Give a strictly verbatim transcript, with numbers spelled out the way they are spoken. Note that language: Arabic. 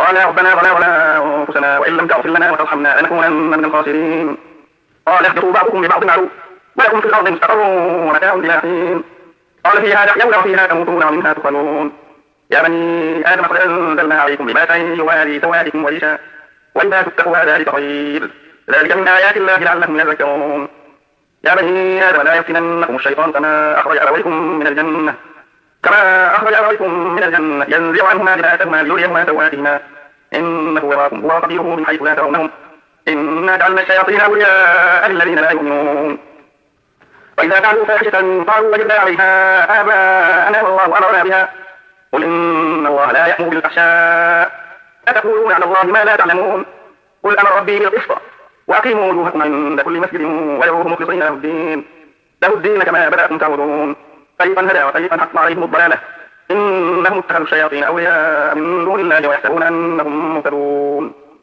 قال يا ربنا ظلمنا أنفسنا وإن لم تغفر لنا وترحمنا لنكونن من الخاسرين. قال اهبطوا بعضكم ببعض عدو ولكم في الأرض مستقر ومتاع إلى حين. قال فيها تحيون وفيها تموتون ومنها تخرجون. يا بني آدم قد أنزلنا عليكم لباسا يواري سواتكم وريشا ولباس التقوى ذلك خير ذلك من آيات الله لعلهم يذكرون. يا بني آدم لا يفتننكم الشيطان كما أخرج أبويكم من الجنة كما أخرج أبويكم من الجنة ينزع عنهما لباسهما ليريهما سواتهما إنه يراكم هو وقبيله من حيث لا ترونهم إنا جعلنا الشياطين أولياء للذين لا يؤمنون. وإذا فعلوا فاحشة قالوا وجدنا عليها آباءنا والله أمرنا بها قل إن الله لا يأمر بالفحشاء أتقولون على الله ما لا تعلمون. قل أمر ربي بالقسط وأقيموا وجوهكم عند كل مسجد وادعوه مخلصين له الدين له الدين كما بدأكم تعودون. فريقا هدى وفريقا حق عليهم الضلالة إنهم اتخذوا الشياطين أولياء من دون الله ويحسبون أنهم مهتدون.